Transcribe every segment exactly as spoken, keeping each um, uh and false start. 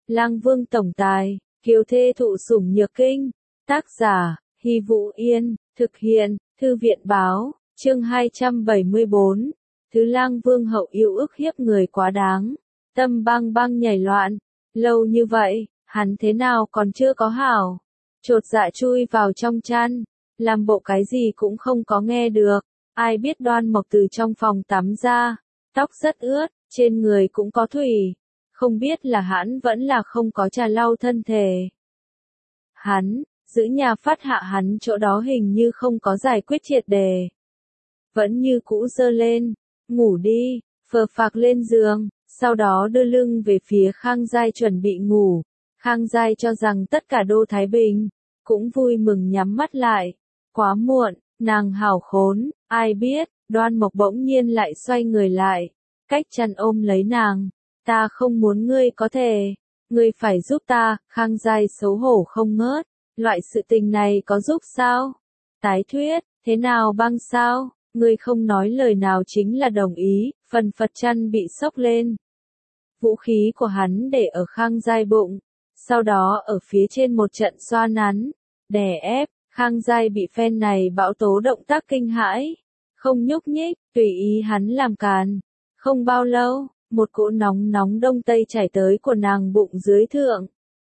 Lang Vương tổng tài, kiều thê thụ sủng nhược kinh. Tác giả, Hy Vũ Yên, thực hiện, Thư viện báo, chương hai trăm bảy mươi bốn. Thứ Lang Vương hậu yêu ức hiếp người quá đáng. Tâm bang bang nhảy loạn. Lâu như vậy, hắn thế nào còn chưa có hảo. Chột dạ chui vào trong chăn. Làm bộ cái gì cũng không có nghe được. Ai biết Đoan Mộc từ trong phòng tắm ra. Tóc rất ướt, trên người cũng có thủy. Không biết là hắn vẫn là không có trà lau thân thể. Hắn, giữ nhà phát hạ hắn chỗ đó hình như không có giải quyết triệt đề. Vẫn như cũ giơ lên, ngủ đi, phờ phạc lên giường, sau đó đưa lưng về phía Khang Giai chuẩn bị ngủ. Khang Giai cho rằng tất cả Đô Thái Bình, cũng vui mừng nhắm mắt lại. Quá muộn, nàng hảo khốn, ai biết, Đoan Mộc bỗng nhiên lại xoay người lại, cách chăn ôm lấy nàng. Ta không muốn ngươi có thể, ngươi phải giúp ta. Khang Giai xấu hổ không ngớt, loại sự tình này có giúp sao? Tái thuyết, thế nào băng sao? Ngươi không nói lời nào chính là đồng ý, phần phật chăn bị sốc lên. Vũ khí của hắn để ở Khang Giai bụng, sau đó ở phía trên một trận xoa nắn, đè ép. Khang Giai bị phen này bão tố động tác kinh hãi, không nhúc nhích, tùy ý hắn làm càn. Không bao lâu, một cỗ nóng nóng đông tây chảy tới của nàng bụng dưới thượng.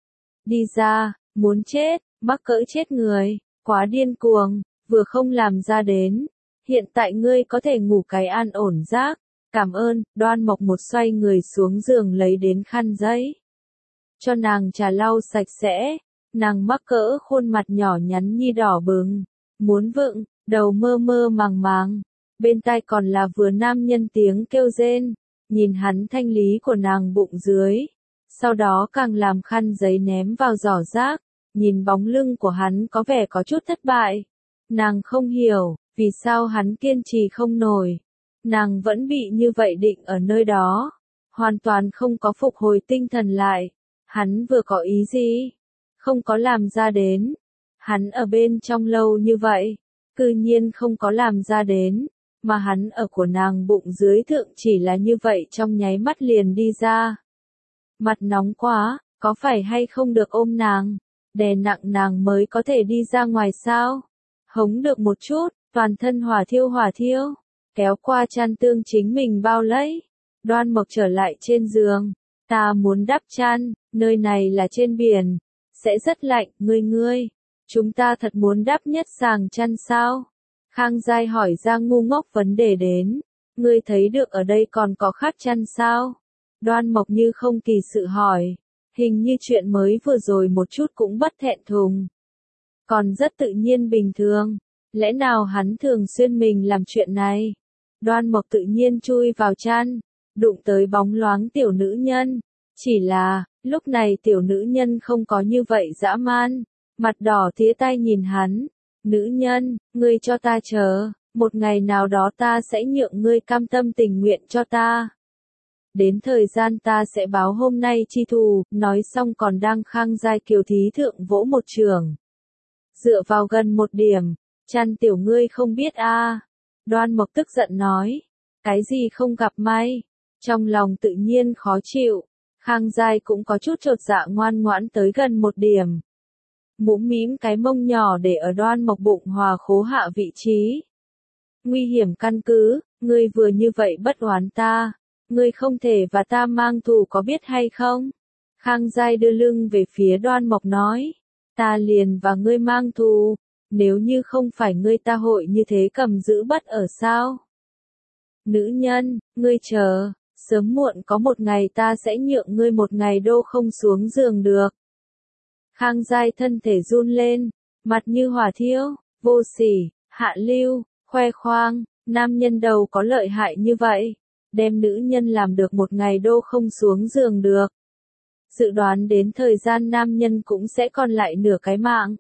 Đi ra, muốn chết, mắc cỡ chết người, quá điên cuồng, vừa không làm ra đến. Hiện tại ngươi có thể ngủ cái an ổn giấc. Cảm ơn. Đoan Mộc một xoay người xuống giường lấy đến khăn giấy. Cho nàng trà lau sạch sẽ. Nàng mắc cỡ khuôn mặt nhỏ nhắn nhi đỏ bừng. Muốn vựng, đầu mơ mơ màng màng. Bên tai còn là vừa nam nhân tiếng kêu rên. Nhìn hắn thanh lý của nàng bụng dưới. Sau đó càng làm khăn giấy ném vào giỏ rác. Nhìn bóng lưng của hắn có vẻ có chút thất bại. Nàng không hiểu, vì sao hắn kiên trì không nổi. Nàng vẫn bị như vậy định ở nơi đó. Hoàn toàn không có phục hồi tinh thần lại. Hắn vừa có ý gì? Không có làm ra đến. Hắn ở bên trong lâu như vậy. Cư nhiên không có làm ra đến. Mà hắn ở của nàng bụng dưới thượng chỉ là như vậy trong nháy mắt liền đi ra. Mặt nóng quá, có phải hay không được ôm nàng, đè nặng nàng mới có thể đi ra ngoài sao? Hống được một chút, toàn thân hỏa thiêu hỏa thiêu, kéo qua chăn tương chính mình bao lấy. Đoan Mộc trở lại trên giường, ta muốn đắp chăn, nơi này là trên biển, sẽ rất lạnh, ngươi ngươi, chúng ta thật muốn đắp nhất sàng chăn sao? Khang Giai hỏi ra ngu ngốc vấn đề đến, ngươi thấy được ở đây còn có khát chăn sao? Đoan Mộc như không kỳ sự hỏi, hình như chuyện mới vừa rồi một chút cũng bất thẹn thùng. Còn rất tự nhiên bình thường, lẽ nào hắn thường xuyên mình làm chuyện này? Đoan Mộc tự nhiên chui vào chăn, đụng tới bóng loáng tiểu nữ nhân. Chỉ là, lúc này tiểu nữ nhân không có như vậy dã man, mặt đỏ tía tay nhìn hắn. Nữ nhân, ngươi cho ta chờ, một ngày nào đó ta sẽ nhượng ngươi cam tâm tình nguyện cho ta. Đến thời gian ta sẽ báo hôm nay chi thù, nói xong còn đang Khang Giai kiều thí thượng vỗ một trường. Dựa vào gần một điểm, chăn tiểu ngươi không biết a. À. Đoan Mộc tức giận nói, cái gì không gặp may, trong lòng tự nhiên khó chịu. Khang Giai cũng có chút chột dạ ngoan ngoãn tới gần một điểm. Mũm mĩm cái mông nhỏ để ở Đoan Mộc bụng hòa khố hạ vị trí. Nguy hiểm căn cứ, ngươi vừa như vậy bất oán ta, ngươi không thể và ta mang thù có biết hay không? Khang Giai đưa lưng về phía Đoan Mộc nói, ta liền và ngươi mang thù, nếu như không phải ngươi ta hội như thế cầm giữ bất ở sao? Nữ nhân, ngươi chờ, sớm muộn có một ngày ta sẽ nhượng ngươi một ngày đô không xuống giường được. Khang Giai thân thể run lên, mặt như hỏa thiêu, vô sỉ, hạ lưu, khoe khoang, nam nhân đầu có lợi hại như vậy, đem nữ nhân làm được một ngày đô không xuống giường được. Dự đoán đến thời gian nam nhân cũng sẽ còn lại nửa cái mạng.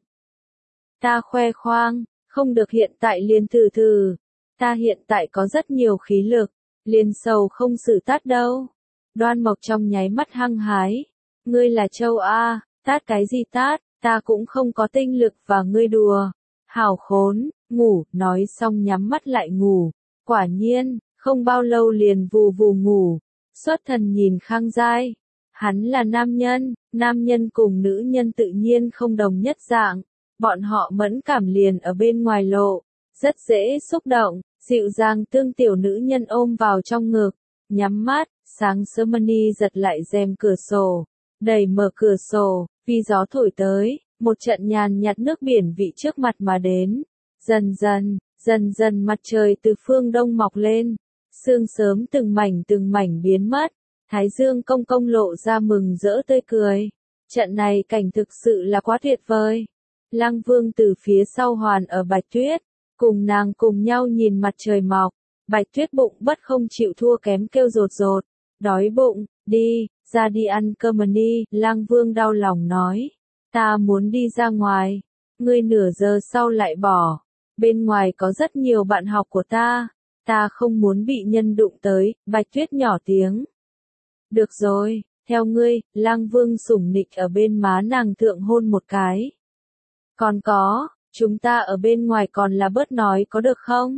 Ta khoe khoang, không được hiện tại liền thử thử. Ta hiện tại có rất nhiều khí lực, liền sầu không xử tát đâu. Đoan Mộc trong nháy mắt hăng hái. Ngươi là châu A, tát cái gì tát, ta cũng không có tinh lực và ngươi đùa. Hảo khốn, ngủ, nói xong nhắm mắt lại ngủ. Quả nhiên, không bao lâu liền vù vù ngủ. Xuất thần nhìn Khang Giai. Hắn là nam nhân, nam nhân cùng nữ nhân tự nhiên không đồng nhất dạng, bọn họ mẫn cảm liền ở bên ngoài lộ, rất dễ xúc động, dịu dàng tương tiểu nữ nhân ôm vào trong ngực, nhắm mắt, sáng sớm Mani giật lại rèm cửa sổ, đẩy mở cửa sổ, vì gió thổi tới, một trận nhàn nhạt nước biển vị trước mặt mà đến, dần dần, dần dần mặt trời từ phương đông mọc lên, sương sớm từng mảnh từng mảnh biến mất. Thái dương công công lộ ra mừng rỡ tươi cười. Trận này cảnh thực sự là quá tuyệt vời. Lăng Vương từ phía sau hoàn ở Bạch Tuyết, cùng nàng cùng nhau nhìn mặt trời mọc. Bạch Tuyết bụng bất không chịu thua kém kêu rột rột. Đói bụng, đi, ra đi ăn cơm đi. Lăng Vương đau lòng nói. Ta muốn đi ra ngoài. Ngươi nửa giờ sau lại bỏ. Bên ngoài có rất nhiều bạn học của ta. Ta không muốn bị nhân đụng tới. Bạch Tuyết nhỏ tiếng. Được rồi, theo ngươi, Lăng Vương sủng nịnh ở bên má nàng thượng hôn một cái. Còn có, chúng ta ở bên ngoài còn là bớt nói có được không?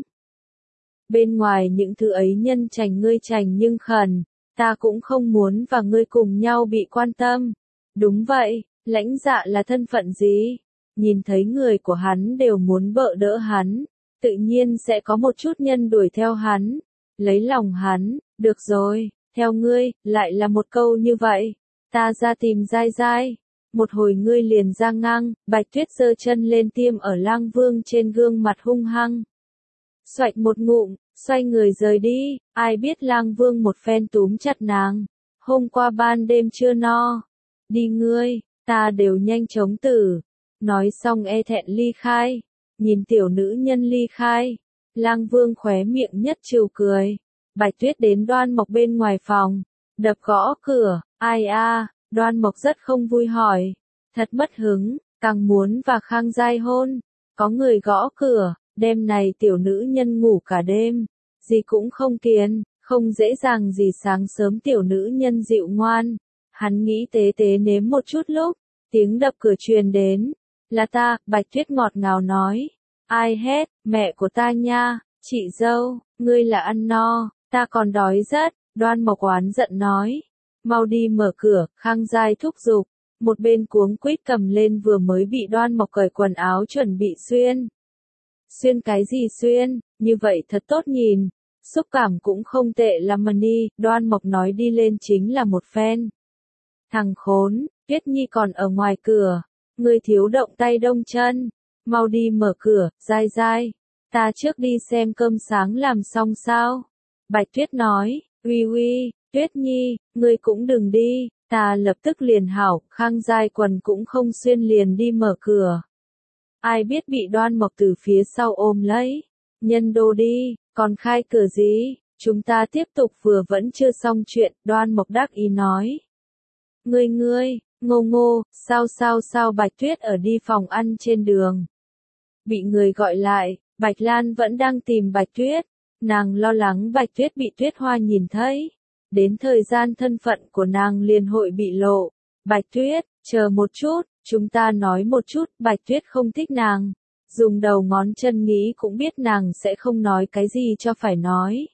Bên ngoài những thứ ấy nhân chành ngươi chành nhưng khẩn, ta cũng không muốn và ngươi cùng nhau bị quan tâm. Đúng vậy, lãnh dạ là thân phận gì? Nhìn thấy người của hắn đều muốn bợ đỡ hắn, tự nhiên sẽ có một chút nhân đuổi theo hắn, lấy lòng hắn, được rồi. Theo ngươi, lại là một câu như vậy. Ta ra tìm dai dai. Một hồi ngươi liền ra ngang, Bạch Tuyết giơ chân lên tiêm ở Lăng Vương trên gương mặt hung hăng. Xoạch một ngụm, xoay người rời đi, ai biết Lăng Vương một phen túm chặt nàng. Hôm qua ban đêm chưa no. Đi ngươi, ta đều nhanh chống tử. Nói xong e thẹn ly khai. Nhìn tiểu nữ nhân ly khai. Lăng Vương khóe miệng nhất trừ cười. Bạch Tuyết đến Đoan Mộc bên ngoài phòng, đập gõ cửa, ai a, Đoan Mộc rất không vui hỏi, thật mất hứng, càng muốn và Khang Giai hôn, có người gõ cửa, đêm này tiểu nữ nhân ngủ cả đêm, gì cũng không kiên, không dễ dàng gì sáng sớm tiểu nữ nhân dịu ngoan, hắn nghĩ tế tế nếm một chút lúc, tiếng đập cửa truyền đến, là ta, Bạch Tuyết ngọt ngào nói, ai hét, mẹ của ta nha, chị dâu, ngươi là ăn no. Ta còn đói rất, Đoan Mộc oán giận nói. Mau đi mở cửa, Khang Giai thúc giục. Một bên cuống quýt cầm lên vừa mới bị Đoan Mộc cởi quần áo chuẩn bị xuyên. Xuyên cái gì xuyên, như vậy thật tốt nhìn. Xúc cảm cũng không tệ lắm mà đi, Đoan Mộc nói đi lên chính là một phen. Thằng khốn, Tuyết Nhi còn ở ngoài cửa. Ngươi thiếu động tay đông chân. Mau đi mở cửa, Giai Giai. Ta trước đi xem cơm sáng làm xong sao. Bạch Tuyết nói, uy uy, Tuyết Nhi, ngươi cũng đừng đi, ta lập tức liền hảo, Khang Giai quần cũng không xuyên liền đi mở cửa. Ai biết bị Đoan Mộc từ phía sau ôm lấy, nhân đô đi, còn khai cửa gì, chúng ta tiếp tục vừa vẫn chưa xong chuyện, Đoan Mộc đắc ý nói. Ngươi ngươi, ngô ngô, sao sao sao Bạch Tuyết ở đi phòng ăn trên đường. Bị người gọi lại, Bạch Lan vẫn đang tìm Bạch Tuyết. Nàng lo lắng Bạch Tuyết bị Tuyết Hoa nhìn thấy. Đến thời gian thân phận của nàng liền hội bị lộ. Bạch Tuyết, chờ một chút, chúng ta nói một chút, Bạch Tuyết không thích nàng. Dùng đầu ngón chân nghĩ cũng biết nàng sẽ không nói cái gì cho phải nói.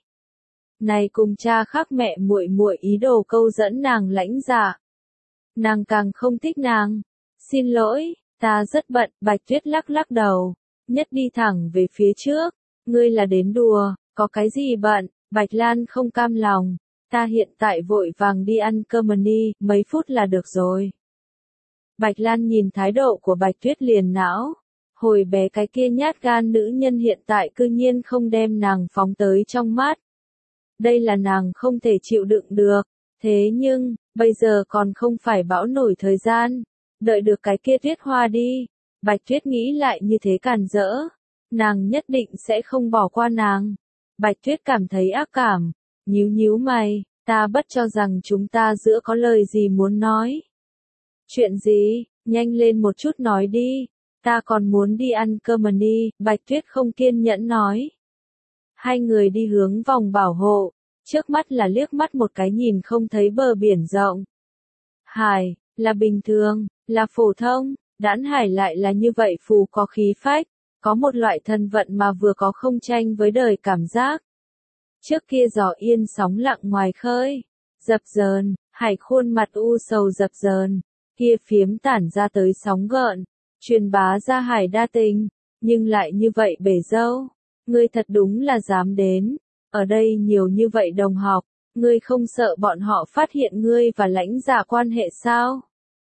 Này cùng cha khác mẹ muội muội ý đồ câu dẫn nàng lãnh dạ. Nàng càng không thích nàng. Xin lỗi, ta rất bận, Bạch Tuyết lắc lắc đầu. Nhất đi thẳng về phía trước. Ngươi là đến đùa. Có cái gì bận, Bạch Lan không cam lòng, ta hiện tại vội vàng đi ăn cơm đi, mấy phút là được rồi. Bạch Lan nhìn thái độ của Bạch Tuyết liền não, hồi bé cái kia nhát gan nữ nhân hiện tại cư nhiên không đem nàng phóng tới trong mắt. Đây là nàng không thể chịu đựng được, thế nhưng, bây giờ còn không phải bão nổi thời gian, đợi được cái kia Tuyết Hoa đi, Bạch Tuyết nghĩ lại như thế càn rỡ, nàng nhất định sẽ không bỏ qua nàng. Bạch Tuyết cảm thấy ác cảm, nhíu nhíu mày, ta bất cho rằng chúng ta giữa có lời gì muốn nói. Chuyện gì, nhanh lên một chút nói đi, ta còn muốn đi ăn cơm mà đi, Bạch Tuyết không kiên nhẫn nói. Hai người đi hướng vòng bảo hộ, trước mắt là liếc mắt một cái nhìn không thấy bờ biển rộng. Hải, là bình thường, là phổ thông, đãn hải lại là như vậy phù có khí phách. Có một loại thân vận mà vừa có không tranh với đời cảm giác. Trước kia gió yên sóng lặng ngoài khơi, dập dờn, Hải khuôn mặt u sầu dập dờn, kia phiếm tản ra tới sóng gợn, truyền bá ra Hải đa tình, nhưng lại như vậy bể dâu. Ngươi thật đúng là dám đến, ở đây nhiều như vậy đồng học, ngươi không sợ bọn họ phát hiện ngươi và Lãnh Dạ quan hệ sao?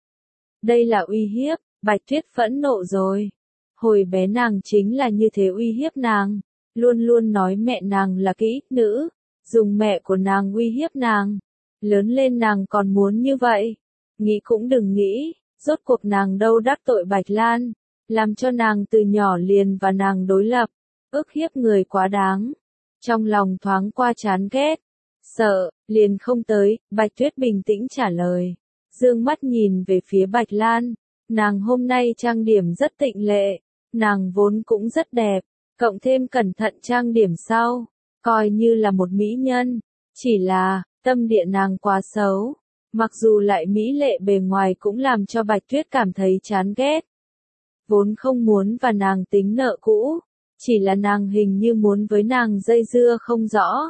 Đây là uy hiếp, Bạch Tuyết phẫn nộ rồi. Hồi bé nàng chính là như thế uy hiếp nàng, luôn luôn nói mẹ nàng là kỹ nữ, dùng mẹ của nàng uy hiếp nàng. Lớn lên nàng còn muốn như vậy. Nghĩ cũng đừng nghĩ, rốt cuộc nàng đâu đắc tội Bạch Lan, làm cho nàng từ nhỏ liền và nàng đối lập, ức hiếp người quá đáng. Trong lòng thoáng qua chán ghét, sợ, liền không tới, Bạch Tuyết bình tĩnh trả lời. Dương mắt nhìn về phía Bạch Lan, nàng hôm nay trang điểm rất tịnh lệ, nàng vốn cũng rất đẹp, cộng thêm cẩn thận trang điểm sau, coi như là một mỹ nhân, chỉ là, tâm địa nàng quá xấu, mặc dù lại mỹ lệ bề ngoài cũng làm cho Bạch Tuyết cảm thấy chán ghét. Vốn không muốn và nàng tính nợ cũ, chỉ là nàng hình như muốn với nàng dây dưa không rõ.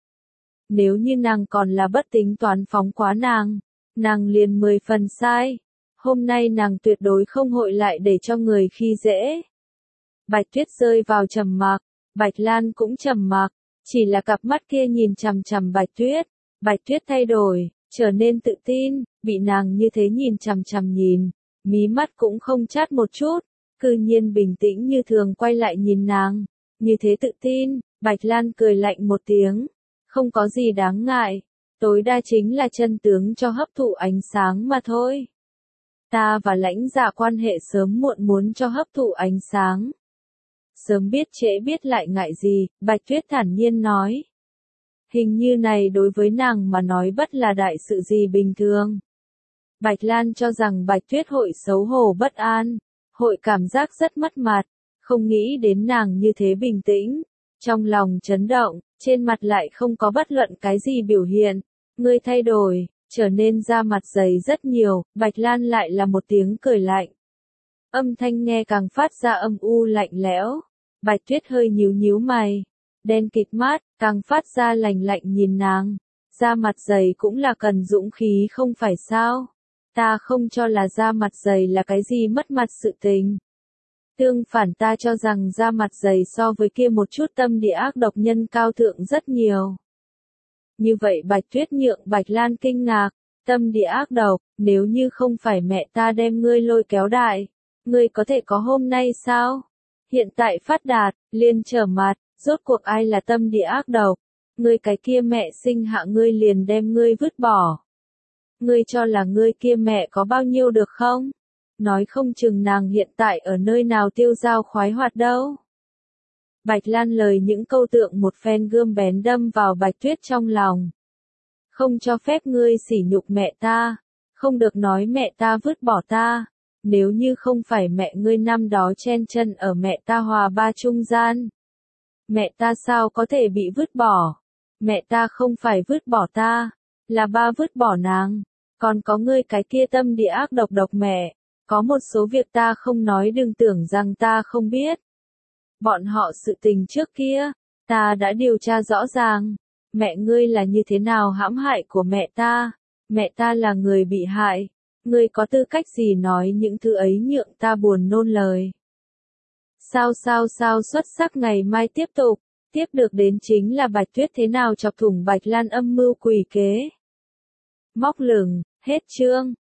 Nếu như nàng còn là bất tính toán phóng quá nàng, nàng liền mười phần sai. Hôm nay nàng tuyệt đối không hội lại để cho người khi dễ. Bạch Tuyết rơi vào trầm mặc, Bạch Lan cũng trầm mặc, chỉ là cặp mắt kia nhìn chằm chằm Bạch Tuyết. Bạch Tuyết thay đổi, trở nên tự tin, bị nàng như thế nhìn chằm chằm nhìn, mí mắt cũng không chát một chút, cư nhiên bình tĩnh như thường quay lại nhìn nàng, như thế tự tin. Bạch Lan cười lạnh một tiếng, không có gì đáng ngại, tối đa chính là chân tướng cho hấp thụ ánh sáng mà thôi. Ta và Lãnh Dạ quan hệ sớm muộn muốn cho hấp thụ ánh sáng. Sớm biết trễ biết lại ngại gì, Bạch Tuyết thản nhiên nói. Hình như này đối với nàng mà nói bất là đại sự gì bình thường. Bạch Lan cho rằng Bạch Tuyết hội xấu hổ bất an, hội cảm giác rất mất mặt, không nghĩ đến nàng như thế bình tĩnh, trong lòng chấn động, trên mặt lại không có bất luận cái gì biểu hiện. Ngươi thay đổi, trở nên da mặt dày rất nhiều, Bạch Lan lại là một tiếng cười lạnh. Âm thanh nghe càng phát ra âm u lạnh lẽo, Bạch Tuyết hơi nhíu nhíu mày, đen kịt mắt, càng phát ra lạnh lạnh nhìn nàng, da mặt dày cũng là cần dũng khí không phải sao? Ta không cho là da mặt dày là cái gì mất mặt sự tình. Tương phản ta cho rằng da mặt dày so với kia một chút tâm địa ác độc nhân cao thượng rất nhiều. Như vậy Bạch Tuyết nhượng Bạch Lan kinh ngạc, tâm địa ác độc, nếu như không phải mẹ ta đem ngươi lôi kéo đại, ngươi có thể có hôm nay sao? Hiện tại phát đạt, liền trở mặt, rốt cuộc ai là tâm địa ác độc? Ngươi cái kia mẹ sinh hạ ngươi liền đem ngươi vứt bỏ. Ngươi cho là ngươi kia mẹ có bao nhiêu được không? Nói không chừng nàng hiện tại ở nơi nào tiêu dao khoái hoạt đâu. Bạch Lan lời những câu tượng một phen gươm bén đâm vào Bạch Tuyết trong lòng. Không cho phép ngươi sỉ nhục mẹ ta, không được nói mẹ ta vứt bỏ ta, nếu như không phải mẹ ngươi năm đó chen chân ở mẹ ta Hòa Ba trung gian. Mẹ ta sao có thể bị vứt bỏ? Mẹ ta không phải vứt bỏ ta, là ba vứt bỏ nàng. Còn có ngươi cái kia tâm địa ác độc độc mẹ, có một số việc ta không nói đừng tưởng rằng ta không biết. Bọn họ sự tình trước kia, ta đã điều tra rõ ràng, mẹ ngươi là như thế nào hãm hại của mẹ ta, mẹ ta là người bị hại, ngươi có tư cách gì nói những thứ ấy nhượng ta buồn nôn lời. Sao sao sao xuất sắc ngày mai tiếp tục, tiếp được đến chính là Bạch Tuyết thế nào chọc thủng Bạch Lan âm mưu quỷ kế. Móc lửng, hết chương.